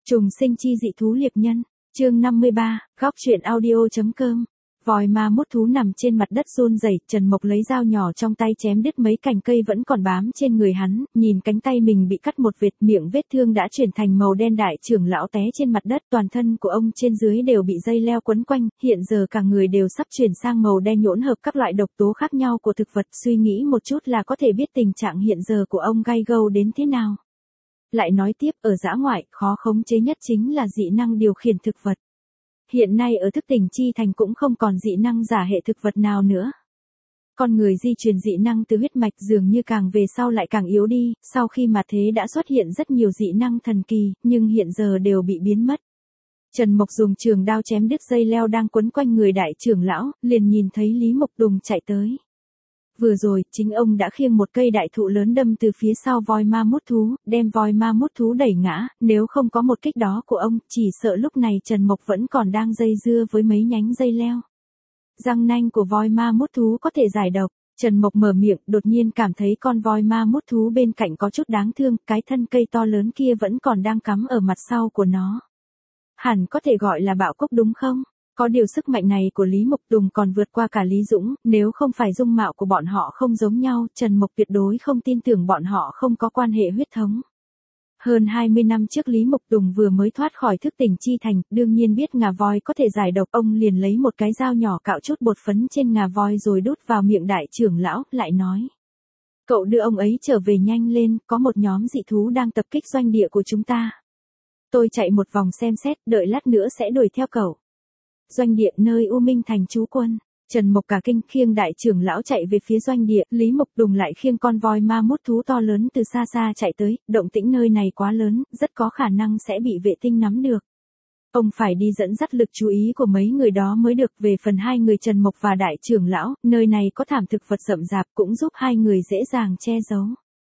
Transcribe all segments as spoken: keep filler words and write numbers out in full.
Trùng sinh chi dị thú liệp nhân, chương năm mươi ba, góc truyện audio.com. Vòi ma mút thú nằm trên mặt đất run rẩy, Trần Mộc lấy dao nhỏ trong tay chém đứt mấy cành cây vẫn còn bám trên người hắn, nhìn cánh tay mình bị cắt một vệt, miệng vết thương đã chuyển thành màu đen. Đại trưởng lão té trên mặt đất, toàn thân của ông trên dưới đều bị dây leo quấn quanh, hiện giờ cả người đều sắp chuyển sang màu đen nhỗn hợp các loại độc tố khác nhau của thực vật, suy nghĩ một chút là có thể biết tình trạng hiện giờ của ông gay gâu đến thế nào. Lại nói tiếp, ở dã ngoại, khó khống chế nhất chính là dị năng điều khiển thực vật. Hiện nay ở thức tỉnh chi thành cũng không còn dị năng giả hệ thực vật nào nữa. Con người di truyền dị năng từ huyết mạch dường như càng về sau lại càng yếu đi, sau khi mà thế đã xuất hiện rất nhiều dị năng thần kỳ, nhưng hiện giờ đều bị biến mất. Trần Mộc dùng trường đao chém đứt dây leo đang quấn quanh người đại trưởng lão, liền nhìn thấy Lý Mộc Đùng chạy tới. Vừa rồi, chính ông đã khiêng một cây đại thụ lớn đâm từ phía sau voi ma mút thú, đem voi ma mút thú đẩy ngã, nếu không có một kích đó của ông, chỉ sợ lúc này Trần Mộc vẫn còn đang dây dưa với mấy nhánh dây leo. Răng nanh của voi ma mút thú có thể giải độc, Trần Mộc mở miệng, đột nhiên cảm thấy con voi ma mút thú bên cạnh có chút đáng thương, cái thân cây to lớn kia vẫn còn đang cắm ở mặt sau của nó. Hẳn có thể gọi là bạo cốc đúng không? Có điều sức mạnh này của Lý Mộc Đùng còn vượt qua cả Lý Dũng, nếu không phải dung mạo của bọn họ không giống nhau, Trần Mộc tuyệt đối không tin tưởng bọn họ không có quan hệ huyết thống. Hơn hai mươi năm trước Lý Mộc Đùng vừa mới thoát khỏi thức tỉnh chi thành, đương nhiên biết ngà voi có thể giải độc, ông liền lấy một cái dao nhỏ cạo chút bột phấn trên ngà voi rồi đút vào miệng đại trưởng lão, lại nói. Cậu đưa ông ấy trở về nhanh lên, có một nhóm dị thú đang tập kích doanh địa của chúng ta. Tôi chạy một vòng xem xét, đợi lát nữa sẽ đuổi theo cậu. Doanh địa nơi U Minh Thành trú quân, Trần Mộc cả kinh khiêng đại trưởng lão chạy về phía doanh địa, Lý Mộc Đùng lại khiêng con voi ma mút thú to lớn từ xa xa chạy tới, động tĩnh nơi này quá lớn, rất có khả năng sẽ bị vệ tinh nắm được. Ông phải đi dẫn dắt lực chú ý của mấy người đó mới được. Về phần hai người Trần Mộc và đại trưởng lão, nơi này có thảm thực vật rậm rạp cũng giúp hai người dễ dàng che giấu.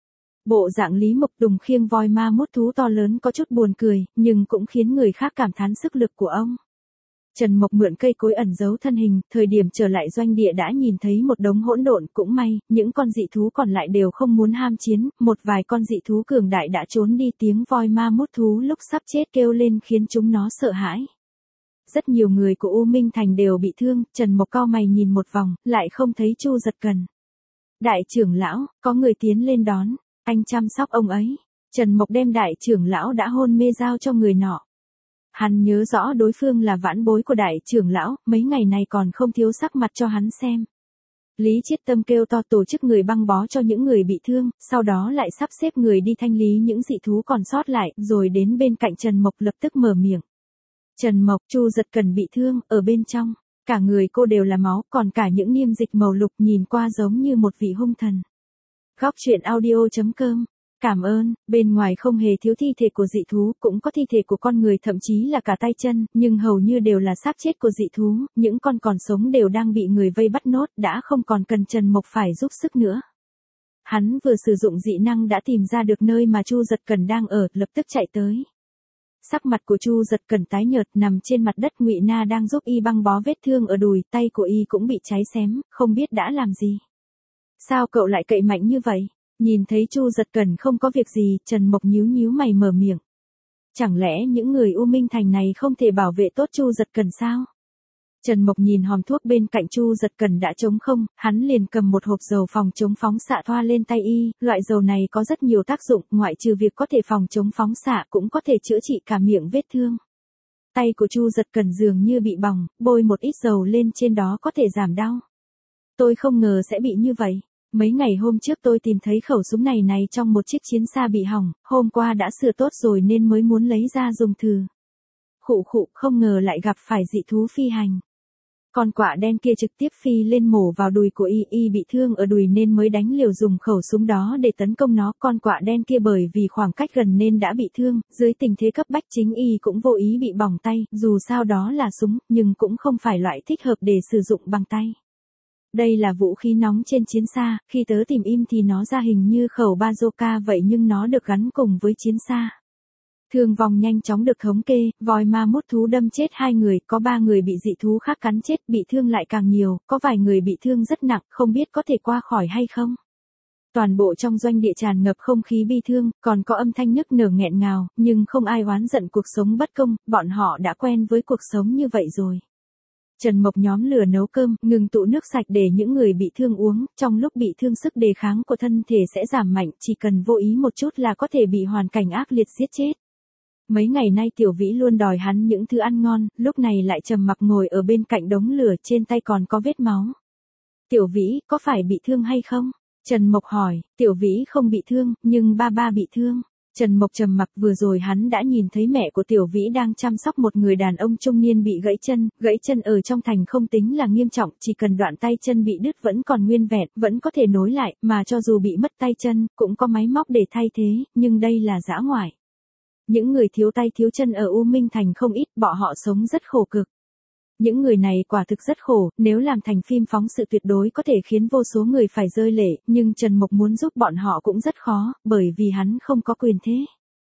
Bộ dạng Lý Mộc Đùng khiêng voi ma mút thú to lớn có chút buồn cười, nhưng cũng khiến người khác cảm thán sức lực của ông. Trần Mộc mượn cây cối ẩn giấu thân hình, thời điểm trở lại doanh địa đã nhìn thấy một đống hỗn độn, cũng may, những con dị thú còn lại đều không muốn ham chiến, một vài con dị thú cường đại đã trốn đi, tiếng voi ma mút thú lúc sắp chết kêu lên khiến chúng nó sợ hãi. Rất nhiều người của U Minh Thành đều bị thương, Trần Mộc cau mày nhìn một vòng, lại không thấy Chu Giật Cần. Đại trưởng lão, có người tiến lên đón, anh chăm sóc ông ấy. Trần Mộc đem đại trưởng lão đã hôn mê giao cho người nọ. Hắn nhớ rõ đối phương là vãn bối của đại trưởng lão, mấy ngày này còn không thiếu sắc mặt cho hắn xem. Lý Chiết Tâm kêu to tổ chức người băng bó cho những người bị thương, sau đó lại sắp xếp người đi thanh lý những dị thú còn sót lại, rồi đến bên cạnh Trần Mộc lập tức mở miệng. Trần Mộc, Chu Giật Cần bị thương, ở bên trong, cả người cô đều là máu, còn cả những niêm dịch màu lục nhìn qua giống như một vị hung thần. Góc truyện audio.com. Cảm ơn, bên ngoài không hề thiếu thi thể của dị thú, cũng có thi thể của con người, thậm chí là cả tay chân, nhưng hầu như đều là xác chết của dị thú, những con còn sống đều đang bị người vây bắt nốt, đã không còn cần Trần Mộc phải giúp sức nữa. Hắn vừa sử dụng dị năng đã tìm ra được nơi mà Chu Giật Cần đang ở, lập tức chạy tới. Sắc mặt của Chu Giật Cần tái nhợt, nằm trên mặt đất, Ngụy Na đang giúp y băng bó vết thương ở đùi, tay của y cũng bị cháy xém, không biết đã làm gì. Sao cậu lại cậy mạnh như vậy? Nhìn thấy Chu Giật Cần không có việc gì, Trần Mộc nhíu nhíu mày mở miệng. Chẳng lẽ những người U Minh Thành này không thể bảo vệ tốt Chu Giật Cần sao? Trần Mộc nhìn hòm thuốc bên cạnh Chu Giật Cần đã trống không, hắn liền cầm một hộp dầu phòng chống phóng xạ thoa lên tay y, loại dầu này có rất nhiều tác dụng, ngoại trừ việc có thể phòng chống phóng xạ cũng có thể chữa trị cả miệng vết thương. Tay của Chu Giật Cần dường như bị bỏng, bôi một ít dầu lên trên đó có thể giảm đau. Tôi không ngờ sẽ bị như vậy. Mấy ngày hôm trước tôi tìm thấy khẩu súng này này trong một chiếc chiến xa bị hỏng, hôm qua đã sửa tốt rồi nên mới muốn lấy ra dùng thử. Khụ khụ, không ngờ lại gặp phải dị thú phi hành. Con quạ đen kia trực tiếp phi lên mổ vào đùi của y, y bị thương ở đùi nên mới đánh liều dùng khẩu súng đó để tấn công nó. Con quạ đen kia bởi vì khoảng cách gần nên đã bị thương, dưới tình thế cấp bách chính y cũng vô ý bị bỏng tay, dù sao đó là súng, nhưng cũng không phải loại thích hợp để sử dụng bằng tay. Đây là vũ khí nóng trên chiến xa, khi tớ tìm im thì nó ra hình như khẩu bazooka vậy nhưng nó được gắn cùng với chiến xa. Thương vong nhanh chóng được thống kê, voi ma mút thú đâm chết hai người, có ba người bị dị thú khác cắn chết, bị thương lại càng nhiều, có vài người bị thương rất nặng, không biết có thể qua khỏi hay không. Toàn bộ trong doanh địa tràn ngập không khí bi thương, còn có âm thanh nức nở nghẹn ngào, nhưng không ai oán giận cuộc sống bất công, bọn họ đã quen với cuộc sống như vậy rồi. Trần Mộc nhóm lửa nấu cơm, ngừng tụ nước sạch để những người bị thương uống, trong lúc bị thương sức đề kháng của thân thể sẽ giảm mạnh, chỉ cần vô ý một chút là có thể bị hoàn cảnh ác liệt giết chết. Mấy ngày nay Tiểu Vĩ luôn đòi hắn những thứ ăn ngon, lúc này lại trầm mặc ngồi ở bên cạnh đống lửa, trên tay còn có vết máu. Tiểu Vĩ, có phải bị thương hay không? Trần Mộc hỏi. Tiểu Vĩ không bị thương, nhưng ba ba bị thương. Trần Mộc trầm mặc, vừa rồi hắn đã nhìn thấy mẹ của Tiểu Vĩ đang chăm sóc một người đàn ông trung niên bị gãy chân, gãy chân ở trong thành không tính là nghiêm trọng, chỉ cần đoạn tay chân bị đứt vẫn còn nguyên vẹn, vẫn có thể nối lại, mà cho dù bị mất tay chân, cũng có máy móc để thay thế, nhưng đây là dã ngoại. Những người thiếu tay thiếu chân ở U Minh Thành không ít, bọn họ sống rất khổ cực. Những người này quả thực rất khổ, nếu làm thành phim phóng sự tuyệt đối có thể khiến vô số người phải rơi lệ, nhưng Trần Mộc muốn giúp bọn họ cũng rất khó, bởi vì hắn không có quyền thế.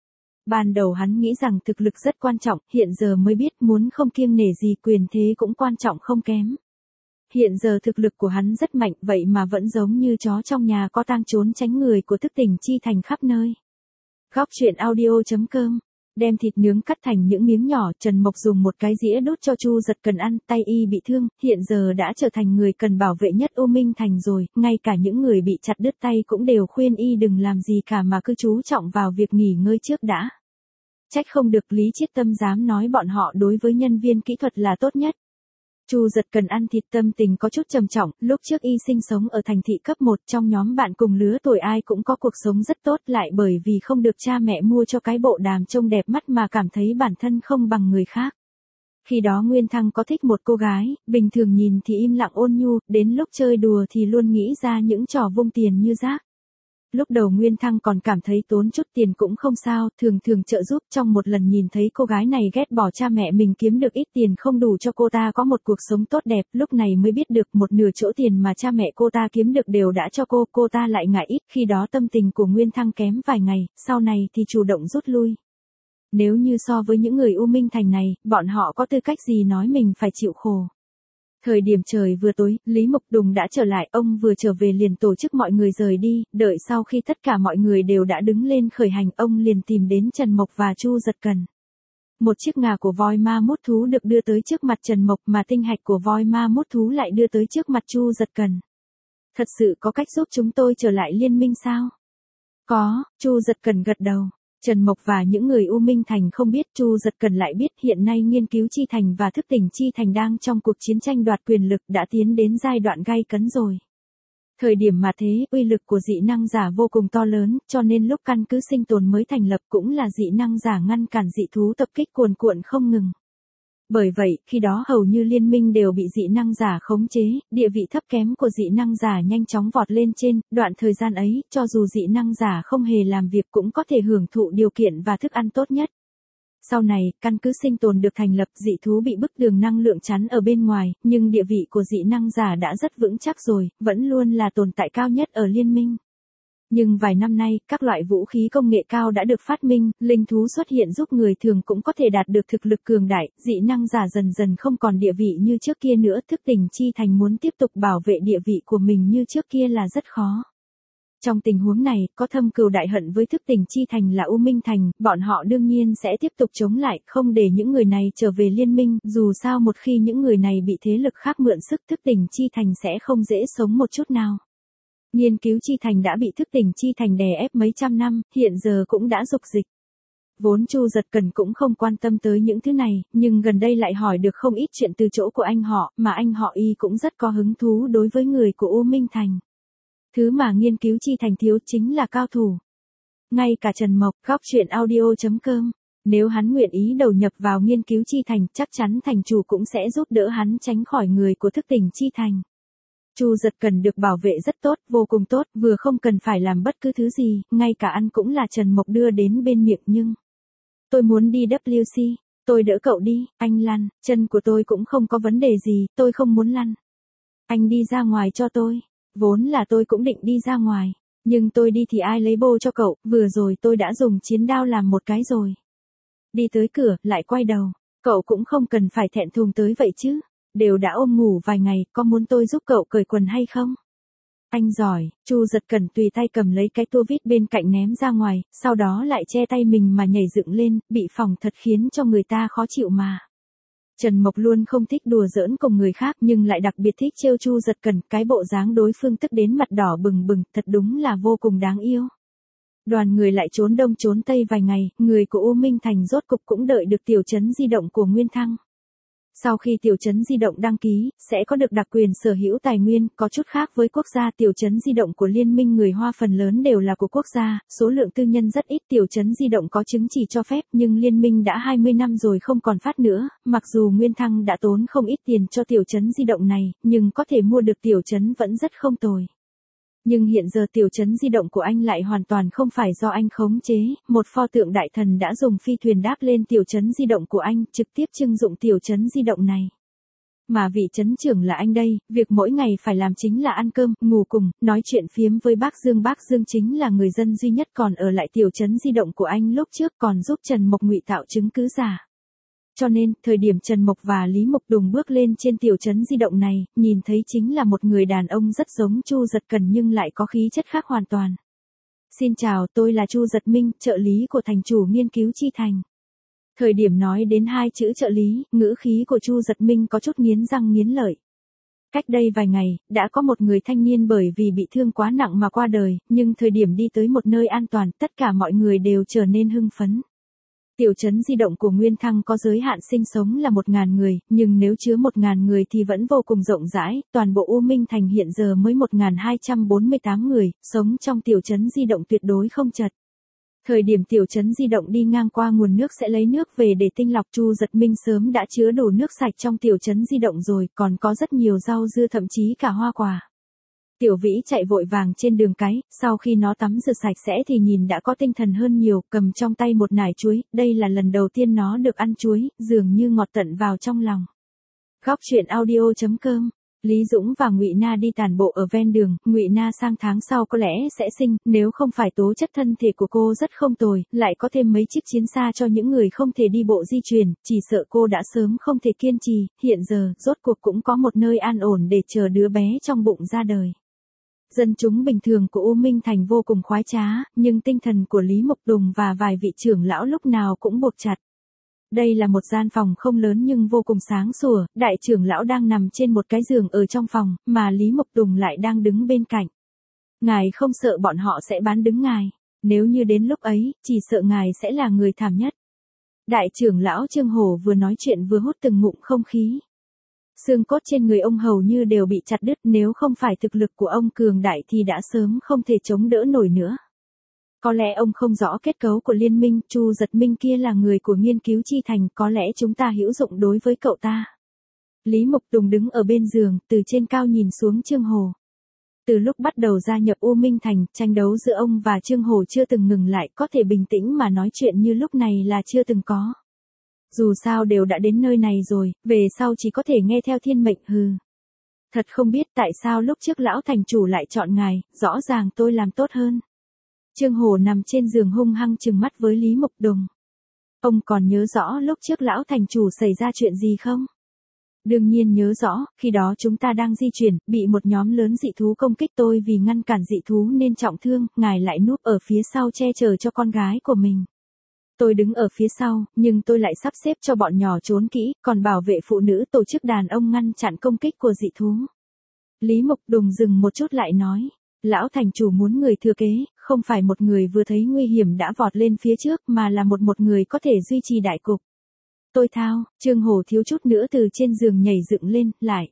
Ban đầu hắn nghĩ rằng thực lực rất quan trọng, hiện giờ mới biết muốn không kiêng nể gì quyền thế cũng quan trọng không kém. Hiện giờ thực lực của hắn rất mạnh, vậy mà vẫn giống như chó trong nhà có tang trốn tránh người của Thức Tỉnh Chi Thành khắp nơi. Góc truyện audio chấm com. Đem thịt nướng cắt thành những miếng nhỏ, Trần Mộc dùng một cái dĩa đút cho Chu Giật Cần ăn, tay y bị thương, hiện giờ đã trở thành người cần bảo vệ nhất U Minh Thành rồi, ngay cả những người bị chặt đứt tay cũng đều khuyên y đừng làm gì cả mà cứ chú trọng vào việc nghỉ ngơi trước đã. Trách không được Lý Chiết Tâm dám nói bọn họ đối với nhân viên kỹ thuật là tốt nhất. Chu Giật Cần ăn thịt tâm tình có chút trầm trọng, lúc trước y sinh sống ở thành thị cấp một, trong nhóm bạn cùng lứa tuổi ai cũng có cuộc sống rất tốt, lại bởi vì không được cha mẹ mua cho cái bộ đàm trông đẹp mắt mà cảm thấy bản thân không bằng người khác. Khi đó Nguyên Thăng có thích một cô gái, bình thường nhìn thì im lặng ôn nhu, đến lúc chơi đùa thì luôn nghĩ ra những trò vung tiền như rác. Lúc đầu Nguyên Thăng còn cảm thấy tốn chút tiền cũng không sao, thường thường trợ giúp, trong một lần nhìn thấy cô gái này ghét bỏ cha mẹ mình kiếm được ít tiền không đủ cho cô ta có một cuộc sống tốt đẹp, lúc này mới biết được một nửa chỗ tiền mà cha mẹ cô ta kiếm được đều đã cho cô, cô ta lại ngại ít, khi đó tâm tình của Nguyên Thăng kém vài ngày, sau này thì chủ động rút lui. Nếu như so với những người U Minh Thành này, bọn họ có tư cách gì nói mình phải chịu khổ. Thời điểm trời vừa tối, Lý Mộc Đùng đã trở lại, ông vừa trở về liền tổ chức mọi người rời đi, đợi sau khi tất cả mọi người đều đã đứng lên khởi hành, ông liền tìm đến Trần Mộc và Chu Giật Cần. Một chiếc ngà của voi ma mút thú được đưa tới trước mặt Trần Mộc mà tinh hạch của voi ma mút thú lại đưa tới trước mặt Chu Giật Cần. Thật sự có cách giúp chúng tôi trở lại liên minh sao? Có, Chu Giật Cần gật đầu. Trần Mộc và những người U Minh Thành không biết, Chu Giật Cần lại biết, hiện nay Nghiên Cứu Chi Thành và Thức Tỉnh Chi Thành đang trong cuộc chiến tranh đoạt quyền lực, đã tiến đến giai đoạn gay cấn rồi. Thời điểm mà thế, uy lực của dị năng giả vô cùng to lớn, cho nên lúc căn cứ sinh tồn mới thành lập cũng là dị năng giả ngăn cản dị thú tập kích cuồn cuộn không ngừng. Bởi vậy, khi đó hầu như liên minh đều bị dị năng giả khống chế, địa vị thấp kém của dị năng giả nhanh chóng vọt lên trên, đoạn thời gian ấy, cho dù dị năng giả không hề làm việc cũng có thể hưởng thụ điều kiện và thức ăn tốt nhất. Sau này, căn cứ sinh tồn được thành lập, dị thú bị bức tường năng lượng chắn ở bên ngoài, nhưng địa vị của dị năng giả đã rất vững chắc rồi, vẫn luôn là tồn tại cao nhất ở liên minh. Nhưng vài năm nay, các loại vũ khí công nghệ cao đã được phát minh, linh thú xuất hiện giúp người thường cũng có thể đạt được thực lực cường đại, dị năng giả dần dần không còn địa vị như trước kia nữa, Thức Tỉnh Chi Thành muốn tiếp tục bảo vệ địa vị của mình như trước kia là rất khó. Trong tình huống này, có thâm cừu đại hận với Thức Tỉnh Chi Thành là U Minh Thành, bọn họ đương nhiên sẽ tiếp tục chống lại, không để những người này trở về liên minh, dù sao một khi những người này bị thế lực khác mượn sức, Thức Tỉnh Chi Thành sẽ không dễ sống một chút nào. Nghiên Cứu Chi Thành đã bị Thức Tỉnh Chi Thành đè ép mấy trăm năm, hiện giờ cũng đã dục dịch. Vốn Chu Giật Cần cũng không quan tâm tới những thứ này, nhưng gần đây lại hỏi được không ít chuyện từ chỗ của anh họ, mà anh họ y cũng rất có hứng thú đối với người của U Minh Thành. Thứ mà Nghiên Cứu Chi Thành thiếu chính là cao thủ. Ngay cả Trần Mộc, góc truyện audio chấm com, nếu hắn nguyện ý đầu nhập vào Nghiên Cứu Chi Thành, chắc chắn thành chủ cũng sẽ giúp đỡ hắn tránh khỏi người của Thức Tỉnh Chi Thành. Chu Giật Cần được bảo vệ rất tốt, vô cùng tốt, vừa không cần phải làm bất cứ thứ gì, ngay cả ăn cũng là Trần Mộc đưa đến bên miệng nhưng... Tôi muốn đi W C, tôi đỡ cậu đi, anh lăn, chân của tôi cũng không có vấn đề gì, tôi không muốn lăn. Anh đi ra ngoài cho tôi, vốn là tôi cũng định đi ra ngoài, nhưng tôi đi thì ai lấy bô cho cậu, vừa rồi tôi đã dùng chiến đao làm một cái rồi. Đi tới cửa, lại quay đầu, cậu cũng không cần phải thẹn thùng tới vậy chứ. Đều đã ôm ngủ vài ngày, có muốn tôi giúp cậu cởi quần hay không? Anh giỏi, Chu Giật Cẩn tùy tay cầm lấy cái tua vít bên cạnh ném ra ngoài, sau đó lại che tay mình mà nhảy dựng lên, bị phỏng thật khiến cho người ta khó chịu mà. Trần Mộc luôn không thích đùa giỡn cùng người khác nhưng lại đặc biệt thích trêu Chu Giật Cẩn, cái bộ dáng đối phương tức đến mặt đỏ bừng bừng, thật đúng là vô cùng đáng yêu. Đoàn người lại trốn đông trốn tây vài ngày, người của U Minh Thành rốt cục cũng đợi được tiểu trấn di động của Nguyên Thăng. Sau khi tiểu trấn di động đăng ký, sẽ có được đặc quyền sở hữu tài nguyên, có chút khác với quốc gia. Tiểu trấn di động của Liên minh người Hoa phần lớn đều là của quốc gia, số lượng tư nhân rất ít. Tiểu trấn di động có chứng chỉ cho phép nhưng Liên minh đã hai mươi năm rồi không còn phát nữa, mặc dù Nguyên Thăng đã tốn không ít tiền cho tiểu trấn di động này, nhưng có thể mua được tiểu trấn vẫn rất không tồi. Nhưng hiện giờ tiểu trấn di động của anh lại hoàn toàn không phải do anh khống chế, một pho tượng đại thần đã dùng phi thuyền đáp lên tiểu trấn di động của anh, trực tiếp trưng dụng tiểu trấn di động này. Mà vị trấn trưởng là anh đây, việc mỗi ngày phải làm chính là ăn cơm, ngủ cùng, nói chuyện phiếm với bác Dương. Bác Dương chính là người dân duy nhất còn ở lại tiểu trấn di động của anh lúc trước, còn giúp Trần Mộc ngụy tạo chứng cứ giả. Cho nên, thời điểm Trần Mộc và Lý Mộc Đùng bước lên trên tiểu trấn di động này, nhìn thấy chính là một người đàn ông rất giống Chu Giật Cẩn nhưng lại có khí chất khác hoàn toàn. Xin chào, tôi là Chu Giật Minh, trợ lý của thành chủ nghiên cứu Chi Thành. Thời điểm nói đến hai chữ trợ lý, ngữ khí của Chu Giật Minh có chút nghiến răng nghiến lợi. Cách đây vài ngày, đã có một người thanh niên bởi vì bị thương quá nặng mà qua đời, nhưng thời điểm đi tới một nơi an toàn, tất cả mọi người đều trở nên hưng phấn. Tiểu trấn di động của Nguyên Thăng có giới hạn sinh sống là một nghìn người, nhưng nếu chứa một nghìn người thì vẫn vô cùng rộng rãi, toàn bộ U Minh Thành hiện giờ mới một nghìn hai trăm bốn mươi tám người, sống trong tiểu trấn di động tuyệt đối không chật. Thời điểm tiểu trấn di động đi ngang qua nguồn nước sẽ lấy nước về để tinh lọc, Chu Giật Minh sớm đã chứa đủ nước sạch trong tiểu trấn di động rồi, còn có rất nhiều rau dưa thậm chí cả hoa quả. Tiểu Vĩ chạy vội vàng trên đường cái, sau khi nó tắm rửa sạch sẽ thì nhìn đã có tinh thần hơn nhiều, cầm trong tay một nải chuối, đây là lần đầu tiên nó được ăn chuối, dường như ngọt tận vào trong lòng. Góc truyện audio chấm com. Lý Dũng và Ngụy Na đi tản bộ ở ven đường, Ngụy Na sang tháng sau có lẽ sẽ sinh, nếu không phải tố chất thân thể của cô rất không tồi, lại có thêm mấy chiếc chiến xa cho những người không thể đi bộ di chuyển, chỉ sợ cô đã sớm không thể kiên trì, hiện giờ, rốt cuộc cũng có một nơi an ổn để chờ đứa bé trong bụng ra đời. Dân chúng bình thường của U Minh Thành vô cùng khoái trá, nhưng tinh thần của Lý Mộc Đùng và vài vị trưởng lão lúc nào cũng buộc chặt. Đây là một gian phòng không lớn nhưng vô cùng sáng sủa, đại trưởng lão đang nằm trên một cái giường ở trong phòng, mà Lý Mộc Đùng lại đang đứng bên cạnh. Ngài không sợ bọn họ sẽ bán đứng ngài, nếu như đến lúc ấy, chỉ sợ ngài sẽ là người thảm nhất. Đại trưởng lão Trương Hổ vừa nói chuyện vừa hút từng ngụm không khí. Xương cốt trên người ông hầu như đều bị chặt đứt, nếu không phải thực lực của ông cường đại thì đã sớm không thể chống đỡ nổi nữa. Có lẽ ông không rõ kết cấu của liên minh, Chu Giật Minh kia là người của nghiên cứu Chi Thành, có lẽ chúng ta hữu dụng đối với cậu ta. Lý Mộc Đùng đứng ở bên giường, từ trên cao nhìn xuống Trương Hồ. Từ lúc bắt đầu gia nhập U Minh Thành, tranh đấu giữa ông và Trương Hồ chưa từng ngừng lại, có thể bình tĩnh mà nói chuyện như lúc này là chưa từng có. Dù sao đều đã đến nơi này rồi, về sau chỉ có thể nghe theo thiên mệnh, hừ. Thật không biết tại sao lúc trước lão thành chủ lại chọn ngài, rõ ràng tôi làm tốt hơn. Trương Hồ nằm trên giường hung hăng trừng mắt với Lý Mộc Đùng. Ông còn nhớ rõ lúc trước lão thành chủ xảy ra chuyện gì không? Đương nhiên nhớ rõ, khi đó chúng ta đang di chuyển, bị một nhóm lớn dị thú công kích, tôi vì ngăn cản dị thú nên trọng thương, ngài lại núp ở phía sau che chở cho con gái của mình. Tôi đứng ở phía sau, nhưng tôi lại sắp xếp cho bọn nhỏ trốn kỹ, còn bảo vệ phụ nữ tổ chức đàn ông ngăn chặn công kích của dị thú. Lý Mộc Đùng dừng một chút lại nói, lão thành chủ muốn người thừa kế, không phải một người vừa thấy nguy hiểm đã vọt lên phía trước mà là một một người có thể duy trì đại cục. Tôi thao, Trương Hồ thiếu chút nữa từ trên giường nhảy dựng lên, lại.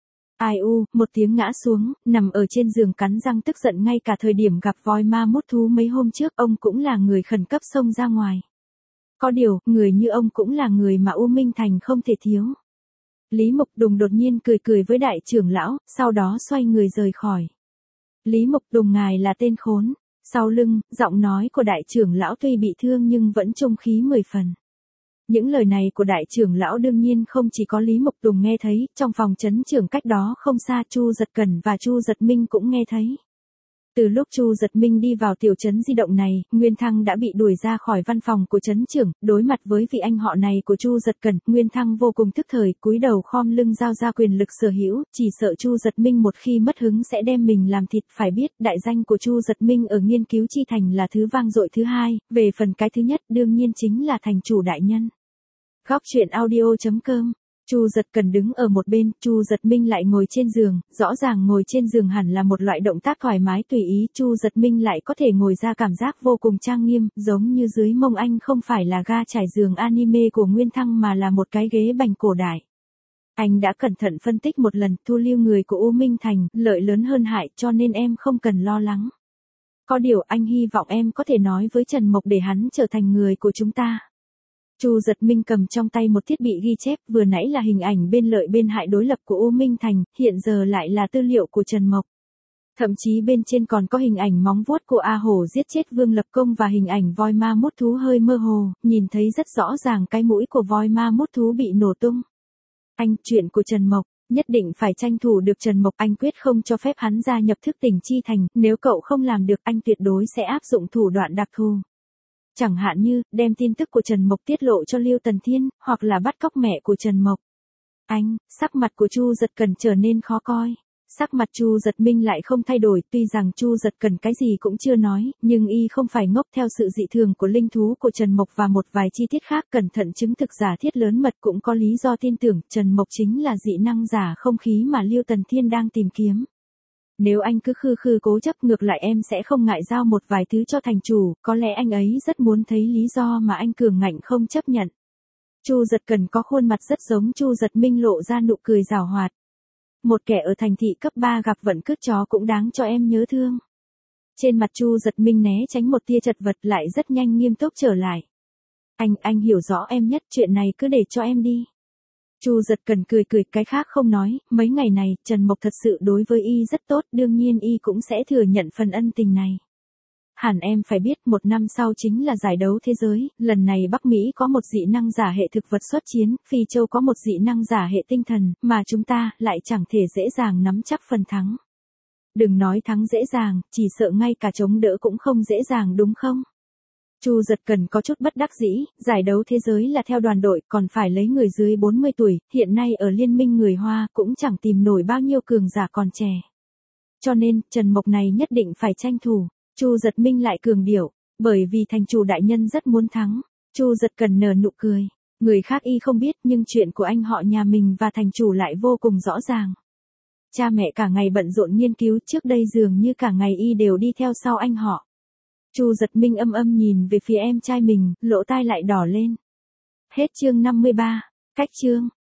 Ai u, một tiếng ngã xuống, nằm ở trên giường cắn răng tức giận, ngay cả thời điểm gặp voi ma mút thú mấy hôm trước ông cũng là người khẩn cấp xông ra ngoài. Có điều, người như ông cũng là người mà U Minh Thành không thể thiếu. Lý Mộc Đùng đột nhiên cười cười với đại trưởng lão, sau đó xoay người rời khỏi. Lý Mộc Đùng ngài là tên khốn. Sau lưng, giọng nói của đại trưởng lão tuy bị thương nhưng vẫn trung khí mười phần. Những lời này của đại trưởng lão đương nhiên không chỉ có Lý Mộc Đùng nghe thấy, trong phòng trấn trưởng cách đó không xa Chu Giật Cẩn và Chu Giật Minh cũng nghe thấy. Từ lúc Chu Giật Minh đi vào tiểu trấn di động này, Nguyên Thăng đã bị đuổi ra khỏi văn phòng của trấn trưởng, đối mặt với vị anh họ này của Chu Giật Cẩn, Nguyên Thăng vô cùng tức thời, cúi đầu khom lưng giao ra quyền lực sở hữu, chỉ sợ Chu Giật Minh một khi mất hứng sẽ đem mình làm thịt, phải biết, đại danh của Chu Giật Minh ở nghiên cứu chi thành là thứ vang dội thứ hai, về phần cái thứ nhất đương nhiên chính là thành chủ đại nhân. Góc truyện audio chấm com. Chu Giật Cẩn đứng ở một bên, Chu Giật Minh lại ngồi trên giường, rõ ràng ngồi trên giường hẳn là một loại động tác thoải mái tùy ý, Chu Giật Minh lại có thể ngồi ra cảm giác vô cùng trang nghiêm, giống như dưới mông anh không phải là ga trải giường anime của Nguyên Thăng mà là một cái ghế bành cổ đại. Anh đã cẩn thận phân tích một lần, thu lưu người của U Minh Thành, lợi lớn hơn hại, cho nên em không cần lo lắng. Có điều anh hy vọng em có thể nói với Trần Mộc để hắn trở thành người của chúng ta. Chu Giật Minh cầm trong tay một thiết bị ghi chép, vừa nãy là hình ảnh bên lợi bên hại đối lập của U Minh Thành, hiện giờ lại là tư liệu của Trần Mộc. Thậm chí bên trên còn có hình ảnh móng vuốt của A Hổ giết chết Vương Lập Công và hình ảnh voi ma mút thú hơi mơ hồ, nhìn thấy rất rõ ràng cái mũi của voi ma mút thú bị nổ tung. Anh, chuyện của Trần Mộc, nhất định phải tranh thủ được Trần Mộc, anh quyết không cho phép hắn gia nhập thức tỉnh chi thành, nếu cậu không làm được anh tuyệt đối sẽ áp dụng thủ đoạn đặc thù. Chẳng hạn như, đem tin tức của Trần Mộc tiết lộ cho Lưu Tần Thiên, hoặc là bắt cóc mẹ của Trần Mộc. Anh, sắc mặt của Chu Giật Cẩn trở nên khó coi. Sắc mặt Chu Giật Minh lại không thay đổi, tuy rằng Chu Giật Cẩn cái gì cũng chưa nói, nhưng y không phải ngốc, theo sự dị thường của linh thú của Trần Mộc và một vài chi tiết khác cẩn thận chứng thực giả thiết lớn mật cũng có lý do tin tưởng Trần Mộc chính là dị năng giả không khí mà Lưu Tần Thiên đang tìm kiếm. Nếu anh cứ khư khư cố chấp, ngược lại em sẽ không ngại giao một vài thứ cho thành chủ, có lẽ anh ấy rất muốn thấy lý do mà anh cường ngạnh không chấp nhận. Chu Giật Cẩn có khuôn mặt rất giống Chu Giật Minh, lộ ra nụ cười giảo hoạt. Một kẻ ở thành thị cấp ba gặp vận cướp chó cũng đáng cho em nhớ thương. Trên mặt Chu Giật Minh né tránh một tia chật vật, lại rất nhanh nghiêm túc trở lại. Anh, anh hiểu rõ em nhất, chuyện này cứ để cho em đi. Chu Giật Cẩn cười cười, cái khác không nói, mấy ngày này, Trần Mộc thật sự đối với y rất tốt, đương nhiên y cũng sẽ thừa nhận phần ân tình này. Hẳn em phải biết, một năm sau chính là giải đấu thế giới, lần này Bắc Mỹ có một dị năng giả hệ thực vật xuất chiến, Phi Châu có một dị năng giả hệ tinh thần, mà chúng ta lại chẳng thể dễ dàng nắm chắc phần thắng. Đừng nói thắng dễ dàng, chỉ sợ ngay cả chống đỡ cũng không dễ dàng đúng không? Chu Giật Cẩn có chút bất đắc dĩ, giải đấu thế giới là theo đoàn đội, còn phải lấy người dưới bốn mươi tuổi, hiện nay ở liên minh người Hoa cũng chẳng tìm nổi bao nhiêu cường giả còn trẻ. Cho nên, Trần Mộc này nhất định phải tranh thủ. Chu Giật Minh lại cường điệu, bởi vì thành chủ đại nhân rất muốn thắng. Chu Giật Cẩn nở nụ cười, người khác y không biết nhưng chuyện của anh họ nhà mình và thành chủ lại vô cùng rõ ràng. Cha mẹ cả ngày bận rộn nghiên cứu, trước đây dường như cả ngày y đều đi theo sau anh họ. Chu Giật Minh âm âm nhìn về phía em trai mình, lỗ tai lại đỏ lên. Hết chương năm mươi ba, cách chương.